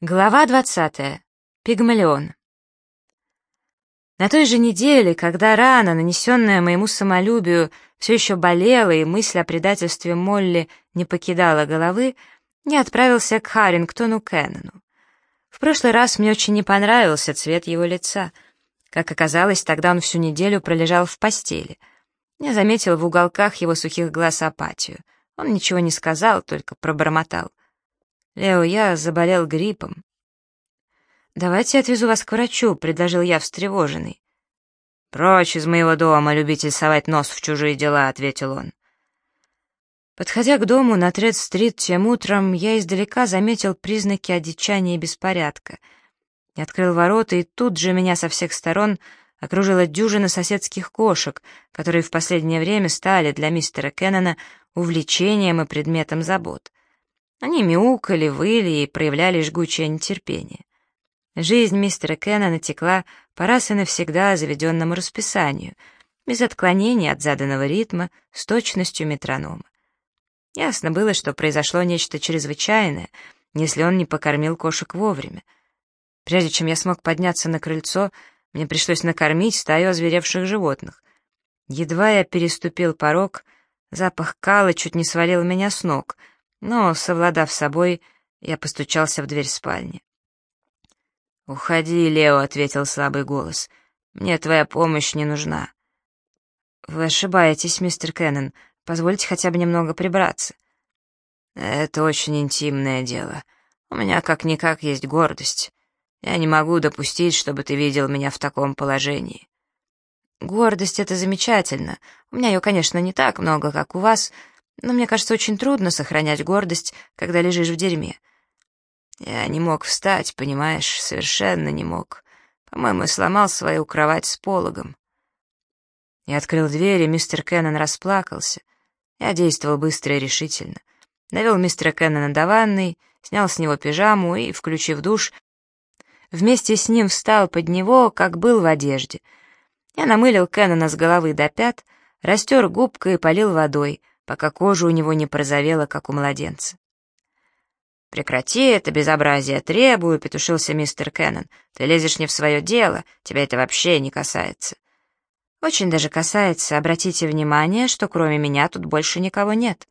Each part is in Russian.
Глава 20. Пигмалион. На той же неделе, когда рана, нанесенная моему самолюбию, все еще болела и мысль о предательстве Молли не покидала головы, я отправился к Харрингтону Кеннону. В прошлый раз мне очень не понравился цвет его лица. Как оказалось, тогда он всю неделю пролежал в постели. Я заметил в уголках его сухих глаз апатию. Он ничего не сказал, только пробормотал. «Лео, я заболел гриппом». «Давайте я отвезу вас к врачу», — предложил я, встревоженный. «Прочь из моего дома, любитель совать нос в чужие дела», — ответил он. Подходя к дому на Тред-стрит тем утром, я издалека заметил признаки одичания и беспорядка. Я открыл ворота, и тут же меня со всех сторон окружила дюжина соседских кошек, которые в последнее время стали для мистера Кеннона увлечением и предметом забот. Они мяукали, выли и проявляли жгучее нетерпение. Жизнь мистера Кеннона текла по раз и навсегда заведенному расписанию, без отклонений от заданного ритма, с точностью метронома. Ясно было, что произошло нечто чрезвычайное, если он не покормил кошек вовремя. Прежде чем я смог подняться на крыльцо, мне пришлось накормить стаю озверевших животных. Едва я переступил порог, запах кала чуть не свалил меня с ног, но, совладав с собой, я постучался в дверь спальни. «Уходи, Лео», — ответил слабый голос. «Мне твоя помощь не нужна». «Вы ошибаетесь, мистер Кеннон. Позвольте хотя бы немного прибраться». «Это очень интимное дело. У меня как-никак есть гордость. Я не могу допустить, чтобы ты видел меня в таком положении». «Гордость — это замечательно. У меня ее, конечно, не так много, как у вас, но мне кажется, очень трудно сохранять гордость, когда лежишь в дерьме». «Я не мог встать, понимаешь, совершенно не мог. По-моему, сломал свою кровать с пологом». Я открыл дверь, и мистер Кеннон расплакался. Я действовал быстро и решительно. Довел мистера Кеннона до ванной, снял с него пижаму и, включив душ, вместе с ним встал под него, как был в одежде. Я намылил Кеннона с головы до пят, растер губкой и полил водой, пока кожа у него не порозовела, как у младенца. «Прекрати это безобразие, требую», — петушился мистер Кеннон. «Ты лезешь не в свое дело, тебя это вообще не касается». «Очень даже касается. Обратите внимание, что кроме меня тут больше никого нет».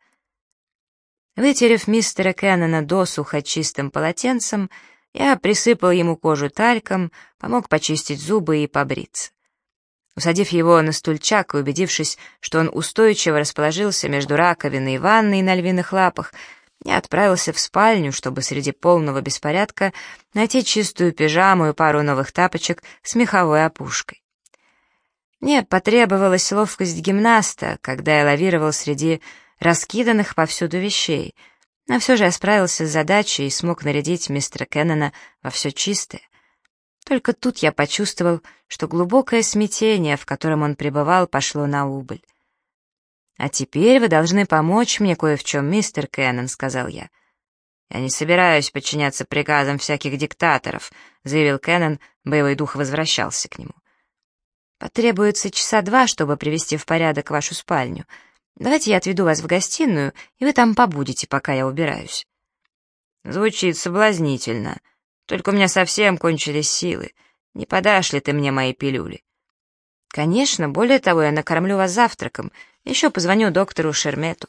Вытерев мистера Кеннона досуха чистым полотенцем, я присыпал ему кожу тальком, помог почистить зубы и побриться. Усадив его на стульчак и убедившись, что он устойчиво расположился между раковиной и ванной на львиных лапах, я отправился в спальню, чтобы среди полного беспорядка найти чистую пижаму и пару новых тапочек с меховой опушкой. Мне потребовалась ловкость гимнаста, когда я лавировал среди раскиданных повсюду вещей, но все же я справился с задачей и смог нарядить мистера Кеннона во все чистое. Только тут я почувствовал, что глубокое смятение, в котором он пребывал, пошло на убыль. «А теперь вы должны помочь мне кое в чем, мистер Кеннон», — сказал я. «Я не собираюсь подчиняться приказам всяких диктаторов», — заявил Кеннон, боевой дух возвращался к нему. «Потребуется часа 2, чтобы привести в порядок вашу спальню. Давайте я отведу вас в гостиную, и вы там побудете, пока я убираюсь». «Звучит соблазнительно. Только у меня совсем кончились силы. Не подашь ли ты мне мои пилюли?» «Конечно, более того, я накормлю вас завтраком. Еще позвоню доктору Шермету».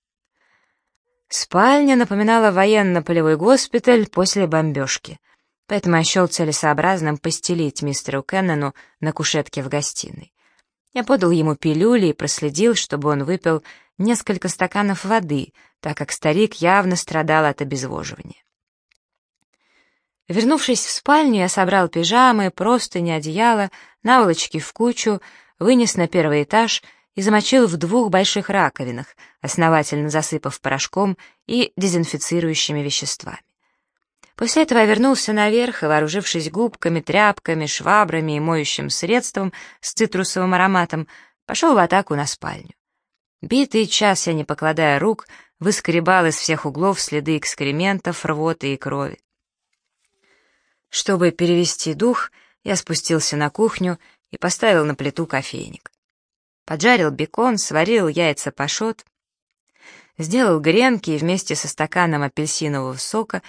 Спальня напоминала военно-полевой госпиталь после бомбежки, поэтому я счел целесообразным постелить мистеру Кеннону на кушетке в гостиной. Я подал ему пилюли и проследил, чтобы он выпил несколько стаканов воды, так как старик явно страдал от обезвоживания. Вернувшись в спальню, я собрал пижамы, простыни, одеяло, наволочки в кучу, вынес на первый этаж и замочил в 2 больших раковинах, основательно засыпав порошком и дезинфицирующими веществами. После этого я вернулся наверх и, вооружившись губками, тряпками, швабрами и моющим средством с цитрусовым ароматом, пошел в атаку на спальню. Битый час я, не покладая рук, выскребал из всех углов следы экскрементов, рвоты и крови. Чтобы перевести дух, я спустился на кухню и поставил на плиту кофейник. Поджарил бекон, сварил яйца пашот, сделал гренки и вместе со стаканом апельсинового сока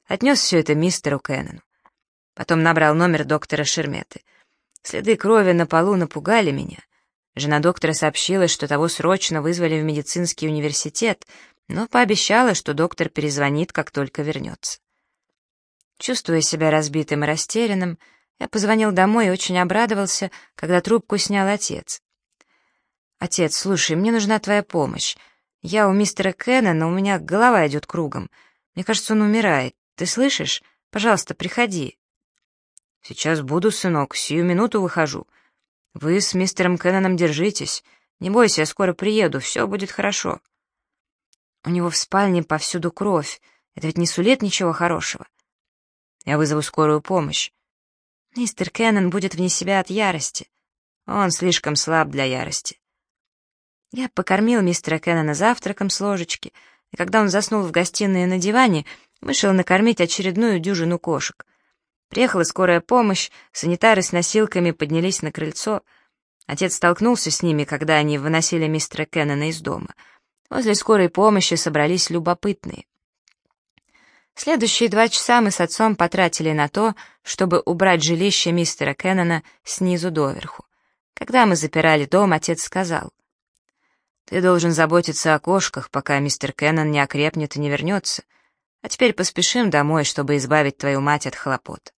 отнес все это мистеру Кеннону. Потом набрал номер доктора Шерметы. Следы крови на полу напугали меня. Жена доктора сообщила, что того срочно вызвали в медицинский университет, но пообещала, что доктор перезвонит, как только вернется. Чувствуя себя разбитым и растерянным, я позвонил домой и очень обрадовался, когда трубку снял отец. «Отец, слушай, мне нужна твоя помощь. Я у мистера Кеннона, у меня голова идет кругом. Мне кажется, он умирает. Ты слышишь? Пожалуйста, приходи». «Сейчас буду, сынок, сию минуту выхожу. Вы с мистером Кенноном держитесь. Не бойся, я скоро приеду, все будет хорошо». «У него в спальне повсюду кровь. Это ведь не сулит ничего хорошего». «Я вызову скорую помощь». «Мистер Кеннон будет вне себя от ярости. Он слишком слаб для ярости». Я покормил мистера Кеннона завтраком с ложечки, и когда он заснул в гостиной на диване, вышел накормить очередную дюжину кошек. Приехала скорая помощь, санитары с носилками поднялись на крыльцо. Отец столкнулся с ними, когда они выносили мистера Кеннона из дома. Возле скорой помощи собрались любопытные. Следующие 2 часа мы с отцом потратили на то, чтобы убрать жилище мистера Кеннона снизу доверху. Когда мы запирали дом, отец сказал: «Ты должен заботиться о кошках, пока мистер Кеннон не окрепнет и не вернется. А теперь поспешим домой, чтобы избавить твою мать от хлопот».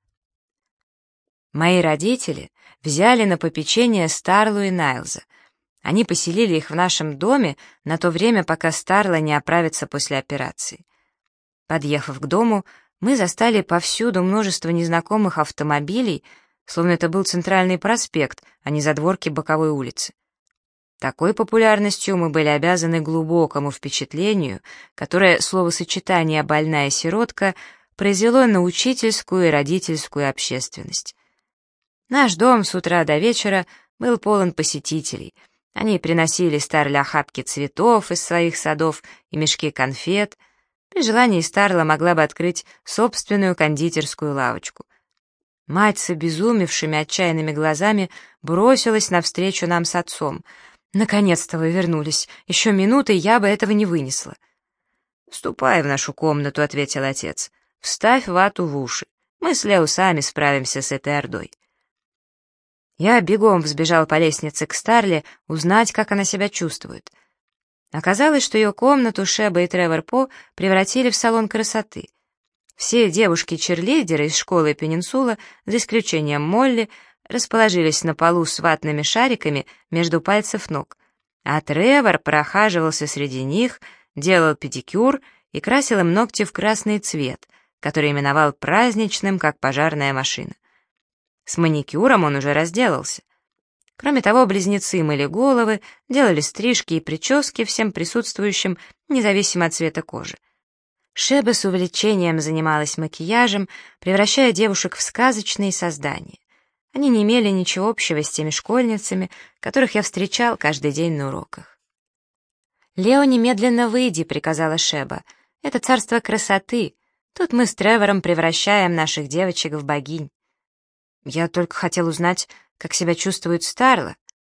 Мои родители взяли на попечение Старлу и Найлза. Они поселили их в нашем доме на то время, пока Старла не оправится после операции. Подъехав к дому, мы застали повсюду множество незнакомых автомобилей, словно это был центральный проспект, а не задворки боковой улицы. Такой популярностью мы были обязаны глубокому впечатлению, которое словосочетание «больная сиротка» произвело на учительскую и родительскую общественность. Наш дом с утра до вечера был полон посетителей. Они приносили Старле охапки цветов из своих садов и мешки конфет. При желании Старла могла бы открыть собственную кондитерскую лавочку. Мать с обезумевшими отчаянными глазами бросилась навстречу нам с отцом. «Наконец-то вы вернулись. Еще минуты, я бы этого не вынесла». «Ступай в нашу комнату», — ответил отец. «Вставь вату в уши. Мы с Лео сами справимся с этой ордой». Я бегом взбежал по лестнице к Старле узнать, как она себя чувствует. Оказалось, что ее комнату Шеба и Тревор По превратили в салон красоты. Все девушки-черлидеры из школы Пенинсула, за исключением Молли, расположились на полу с ватными шариками между пальцев ног, а Тревор прохаживался среди них, делал педикюр и красил им ногти в красный цвет, который именовал праздничным, как пожарная машина. С маникюром он уже разделался. Кроме того, близнецы мыли головы, делали стрижки и прически всем присутствующим, независимо от цвета кожи. Шеба с увлечением занималась макияжем, превращая девушек в сказочные создания. Они не имели ничего общего с теми школьницами, которых я встречал каждый день на уроках. «Лео, немедленно выйди», — приказала Шеба. «Это царство красоты. Тут мы с Тревором превращаем наших девочек в богинь». «Я только хотел узнать, как себя чувствует Старла».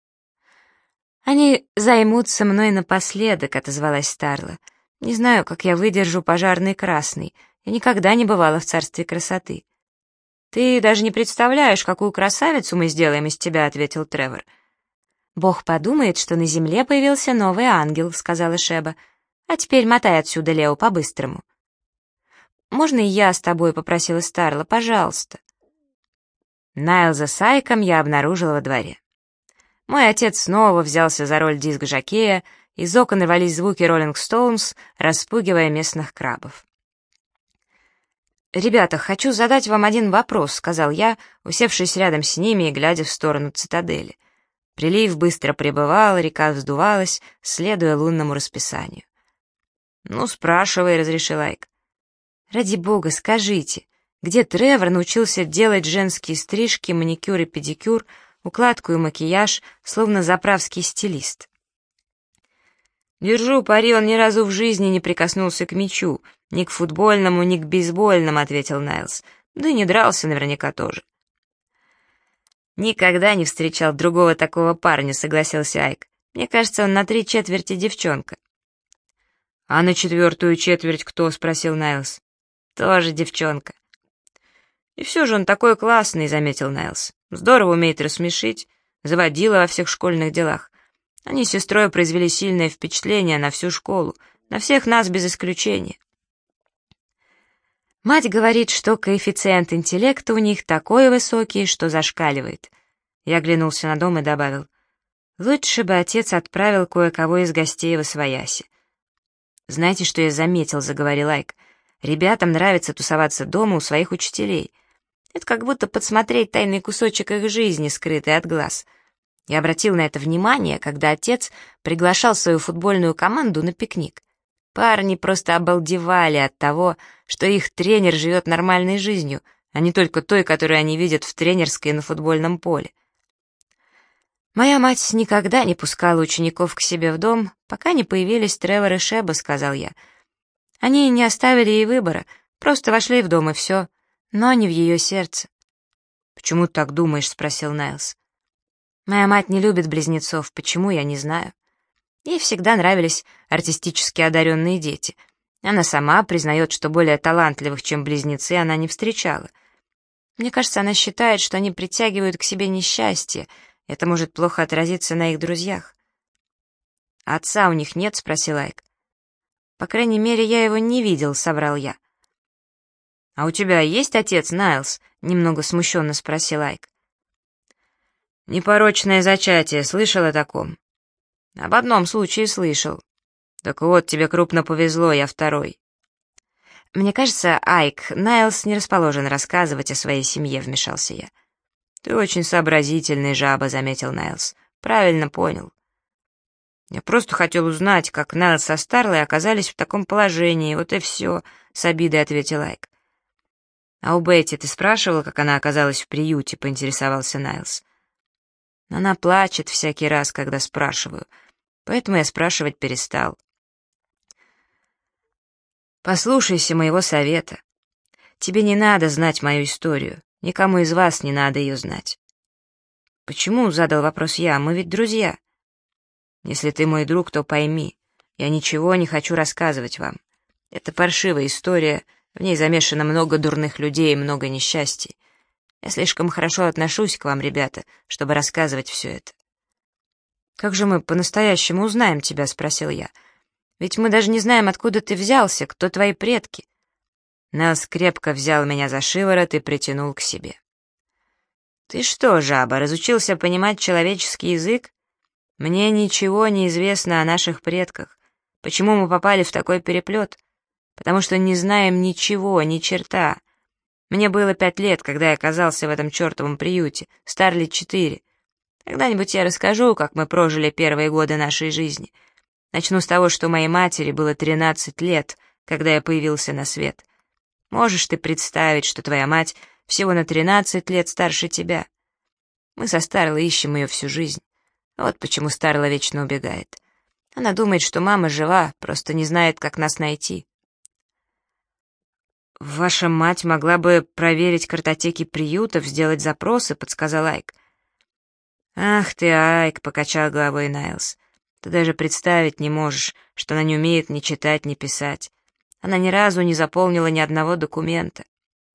«Они займутся мной напоследок», — отозвалась Старла. «Не знаю, как я выдержу пожарный красный. Я никогда не бывала в царстве красоты». «Ты даже не представляешь, какую красавицу мы сделаем из тебя», — ответил Тревор. «Бог подумает, что на земле появился новый ангел», — сказала Шеба. «А теперь мотай отсюда, Лео, по-быстрому». «Можно и я с тобой?» — попросила Старла. «Пожалуйста». Найлза с Айком я обнаружила во дворе. Мой отец снова взялся за роль диск-жокея, из окон рвались звуки «Роллинг Стоунс», распугивая местных крабов. «Ребята, хочу задать вам один вопрос», — сказал я, усевшись рядом с ними и глядя в сторону цитадели. Прилив быстро прибывал, река вздувалась, следуя лунному расписанию. «Ну, спрашивай», — разрешил Айк. «Ради бога, скажите, где Тревор научился делать женские стрижки, маникюр и педикюр, укладку и макияж, словно заправский стилист?» «Держу пари, он ни разу в жизни не прикоснулся к мячу, ни к футбольному, ни к бейсбольному», — ответил Найлз. «Да и не дрался наверняка тоже». «Никогда не встречал другого такого парня», — согласился Айк. «Мне кажется, он на 3/4 девчонка». «А на 4/4 кто?» — спросил Найлз. Тоже девчонка. И все же он такой классный, заметил Найлс. Здорово умеет рассмешить, заводила во всех школьных делах. Они с сестрой произвели сильное впечатление на всю школу, на всех нас без исключения. Мать говорит, что коэффициент интеллекта у них такой высокий, что зашкаливает. Я оглянулся на дом и добавил: лучше бы отец отправил кое-кого из гостей восвояси. «Знаете, что я заметил?» — заговорил Айк. «Ребятам нравится тусоваться дома у своих учителей. Это как будто подсмотреть тайный кусочек их жизни, скрытый от глаз. Я обратил на это внимание, когда отец приглашал свою футбольную команду на пикник. Парни просто обалдевали от того, что их тренер живет нормальной жизнью, а не только той, которую они видят в тренерской и на футбольном поле. «Моя мать никогда не пускала учеников к себе в дом, пока не появились Тревор и Шеба», — сказал я. «Они не оставили ей выбора, просто вошли в дом и все, но не в ее сердце». «Почему ты так думаешь?» — спросил Найлс. «Моя мать не любит близнецов, почему, я не знаю. Ей всегда нравились артистически одаренные дети. Она сама признает, что более талантливых, чем близнецы, она не встречала. Мне кажется, она считает, что они притягивают к себе несчастье. Это может плохо отразиться на их друзьях». «А отца у них нет?» — спросил Айк. «По крайней мере, я его не видел», — соврал я. «А у тебя есть отец, Найлс?» — немного смущенно спросил Айк. «Непорочное зачатие, слышал о таком?» «Об одном случае слышал. Так вот, тебе крупно повезло, я второй». «Мне кажется, Айк, Найлс не расположен рассказывать о своей семье», — вмешался я. «Ты очень сообразительный, жаба», — заметил Найлс. «Правильно понял». «Я просто хотел узнать, как Найлс со Старлой оказались в таком положении, вот и все», — с обидой ответил Айк. «А у Бетти ты спрашивал, как она оказалась в приюте?» — поинтересовался Найлс. «Она плачет всякий раз, когда спрашиваю, поэтому я спрашивать перестал». «Послушайся моего совета. Тебе не надо знать мою историю. Никому из вас не надо ее знать». «Почему?» — задал вопрос я. «Мы ведь друзья». «Если ты мой друг, то пойми, я ничего не хочу рассказывать вам. Это паршивая история, в ней замешано много дурных людей и много несчастий. Я слишком хорошо отношусь к вам, ребята, чтобы рассказывать все это». «Как же мы по-настоящему узнаем тебя?» — спросил я. «Ведь мы даже не знаем, откуда ты взялся, кто твои предки». Нелс крепко взял меня за шиворот и притянул к себе. «Ты что, жаба, разучился понимать человеческий язык? Мне ничего не известно о наших предках. Почему мы попали в такой переплет? Потому что не знаем ничего, ни черта. Мне было 5 лет, когда я оказался в этом чертовом приюте, Старли 4. Когда-нибудь я расскажу, как мы прожили первые годы нашей жизни. Начну с того, что моей матери было 13 лет, когда я появился на свет. Можешь ты представить, что твоя мать всего на 13 лет старше тебя? Мы со Старлой ищем ее всю жизнь. Вот почему Старла вечно убегает. Она думает, что мама жива, просто не знает, как нас найти». «Ваша мать могла бы проверить картотеки приютов, сделать запросы», — подсказал Айк. «Ах ты, Айк», — покачал головой Найлс. «Ты даже представить не можешь, что она не умеет ни читать, ни писать. Она ни разу не заполнила ни одного документа».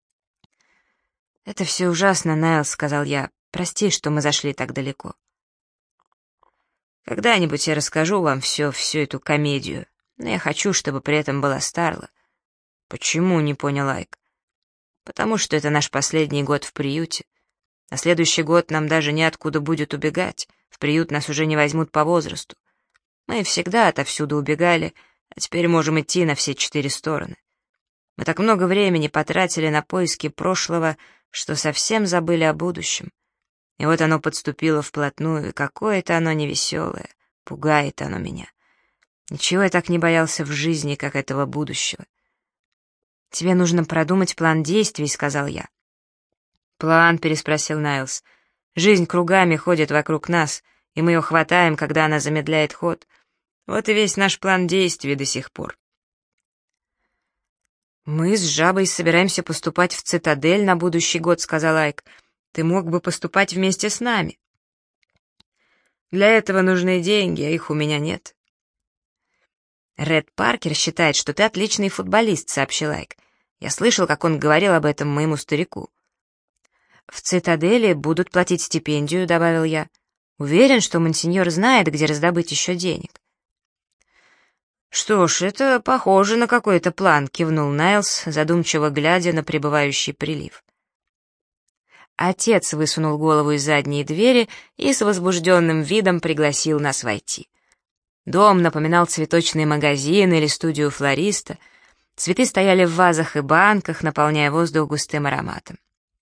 «Это все ужасно, Найлс», — сказал я. «Прости, что мы зашли так далеко». «Когда-нибудь я расскажу вам всю эту комедию, но я хочу, чтобы при этом была Старла». «Почему?» — не понял Айк. «Потому что это наш последний год в приюте. На следующий год нам даже неоткуда будет убегать. В приют нас уже не возьмут по возрасту. Мы всегда отовсюду убегали, а теперь можем идти на все 4 стороны. Мы так много времени потратили на поиски прошлого, что совсем забыли о будущем. И вот оно подступило вплотную, и какое-то оно невеселое, пугает оно меня. Ничего я так не боялся в жизни, как этого будущего». «Тебе нужно продумать план действий», — сказал я. «План?» — переспросил Найлс. «Жизнь кругами ходит вокруг нас, и мы ее хватаем, когда она замедляет ход. Вот и весь наш план действий до сих пор». «Мы с Жабой собираемся поступать в Цитадель на будущий год», — сказал Айк. «Ты мог бы поступать вместе с нами». «Для этого нужны деньги, а их у меня нет». «Ред Паркер считает, что ты отличный футболист», — сообщил Айк. Я слышал, как он говорил об этом моему старику. «В цитадели будут платить стипендию», — добавил я. «Уверен, что монсеньор знает, где раздобыть еще денег». «Что ж, это похоже на какой-то план», — кивнул Найлс, задумчиво глядя на прибывающий прилив. Отец высунул голову из задней двери и с возбужденным видом пригласил нас войти. Дом напоминал цветочный магазин или студию флориста. Цветы стояли в вазах и банках, наполняя воздух густым ароматом.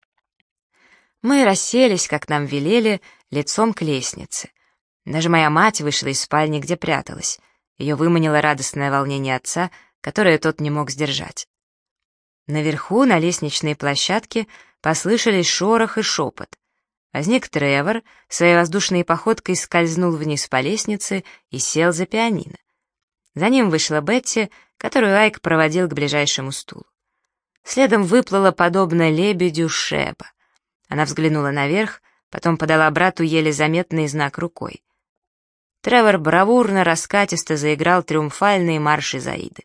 Мы расселись, как нам велели, лицом к лестнице. Даже моя мать вышла из спальни, где пряталась. Ее выманило радостное волнение отца, которое тот не мог сдержать. Наверху, на лестничной площадке, послышались шорох и шепот. Возник Тревор, своей воздушной походкой скользнул вниз по лестнице и сел за пианино. За ним вышла Бетти, которую Айк проводил к ближайшему стулу. Следом выплыла, подобно лебедю, Шеба. Она взглянула наверх, потом подала брату еле заметный знак рукой. Тревор бравурно, раскатисто заиграл триумфальные марши Заиды.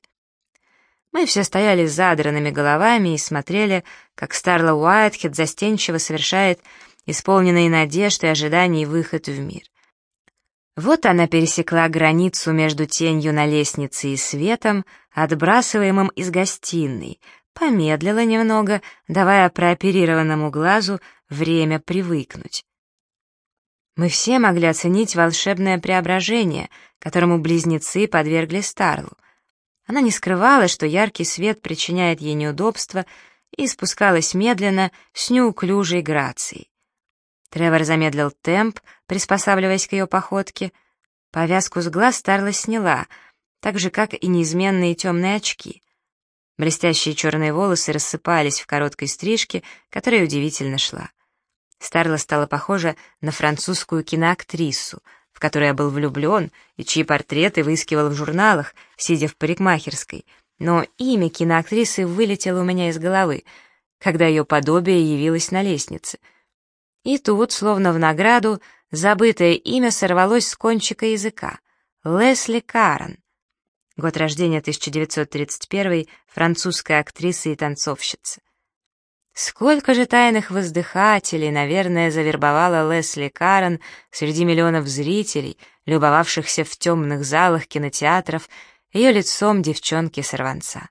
Мы все стояли с задранными головами и смотрели, как Старла Уайтхед застенчиво совершает исполненный надежд и ожиданий выход в мир. Вот она пересекла границу между тенью на лестнице и светом, отбрасываемым из гостиной, помедлила немного, давая прооперированному глазу время привыкнуть. Мы все могли оценить волшебное преображение, которому близнецы подвергли Старлу. Она не скрывала, что яркий свет причиняет ей неудобства, и спускалась медленно, с неуклюжей грацией. Тревор замедлил темп, приспосабливаясь к ее походке. Повязку с глаз Старла сняла, так же, как и неизменные темные очки. Блестящие черные волосы рассыпались в короткой стрижке, которая удивительно шла. Старла стала похожа на французскую киноактрису, в которую я был влюблен и чьи портреты выискивал в журналах, сидя в парикмахерской, но имя киноактрисы вылетело у меня из головы, когда ее подобие явилось на лестнице. И тут, словно в награду, забытое имя сорвалось с кончика языка — Лесли Карен. Год рождения 1931, французская актриса и танцовщица. Сколько же тайных воздыхателей, наверное, завербовала Лесли Карен среди миллионов зрителей, любовавшихся в темных залах кинотеатров ее лицом девчонки-сорванца.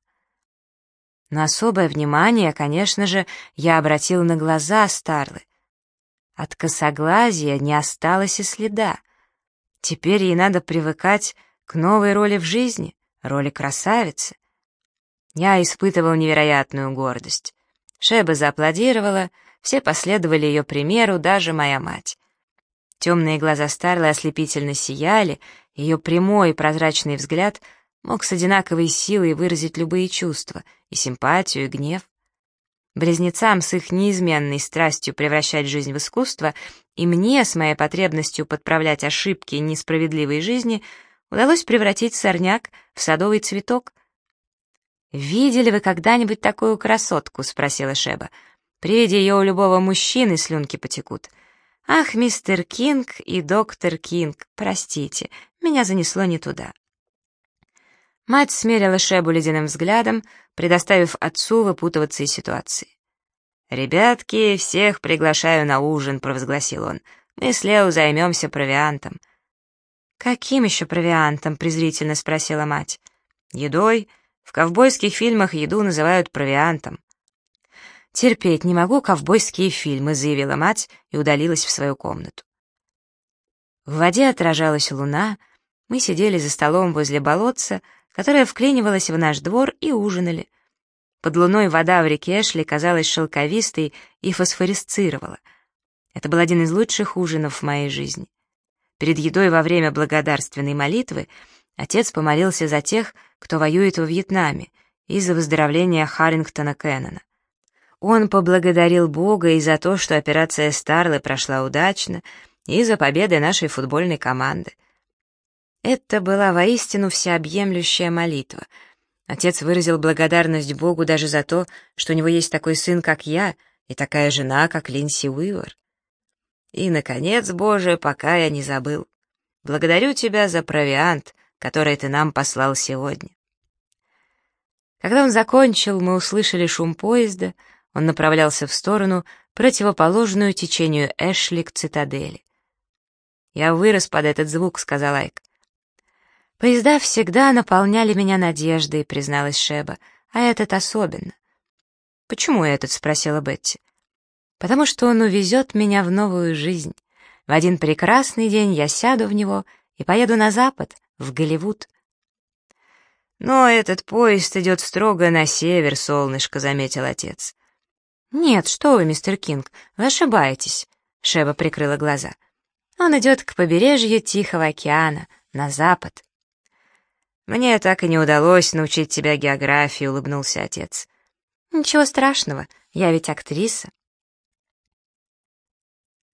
Но особое внимание, конечно же, я обратил на глаза Старлы. От косоглазия не осталось и следа. Теперь ей надо привыкать к новой роли в жизни, роли красавицы. Я испытывал невероятную гордость. Шеба зааплодировала, все последовали ее примеру, даже моя мать. Темные глаза Старлы ослепительно сияли, ее прямой и прозрачный взгляд мог с одинаковой силой выразить любые чувства, и симпатию, и гнев. Близнецам с их неизменной страстью превращать жизнь в искусство и мне с моей потребностью подправлять ошибки несправедливой жизни удалось превратить сорняк в садовый цветок. «Видели вы когда-нибудь такую красотку?» — спросила Шеба. «При виде ее у любого мужчины слюнки потекут. Ах, мистер Кинг и доктор Кинг, простите, меня занесло не туда». Мать смерила Шебу ледяным взглядом, предоставив отцу выпутываться из ситуации. «Ребятки, всех приглашаю на ужин», — провозгласил он. «Мы с Лео займемся провиантом». «Каким еще провиантом?» — презрительно спросила мать. «Едой. В ковбойских фильмах еду называют провиантом». «Терпеть не могу ковбойские фильмы», — заявила мать и удалилась в свою комнату. В воде отражалась луна, мы сидели за столом возле болотца, которое вклинивалось в наш двор, и ужинали. Под луной вода в реке Эшли казалась шелковистой и фосфорисцировала. Это был один из лучших ужинов в моей жизни. Перед едой во время благодарственной молитвы отец помолился за тех, кто воюет во Вьетнаме, и за выздоровление Харрингтона Кеннона. Он поблагодарил Бога и за то, что операция Старлы прошла удачно, и за победы нашей футбольной команды. Это была воистину всеобъемлющая молитва. Отец выразил благодарность Богу даже за то, что у него есть такой сын, как я, и такая жена, как Линдси Уивер. И, наконец, Боже, пока я не забыл, благодарю Тебя за провиант, который Ты нам послал сегодня. Когда он закончил, мы услышали шум поезда, он направлялся в сторону, противоположную течению Эшли к цитадели. «Я вырос под этот звук», — сказал Айк. «Поезда всегда наполняли меня надеждой», — призналась Шеба, — «а этот особенно». «Почему этот?» — спросила Бетти. «Потому что он увезет меня в новую жизнь. В один прекрасный день я сяду в него и поеду на запад, в Голливуд». «Но этот поезд идет строго на север, солнышко», — заметил отец. «Нет, что вы, мистер Кинг, вы ошибаетесь», — Шеба прикрыла глаза. «Он идет к побережью Тихого океана, на запад». «Мне так и не удалось научить тебя географии», — улыбнулся отец. «Ничего страшного, я ведь актриса».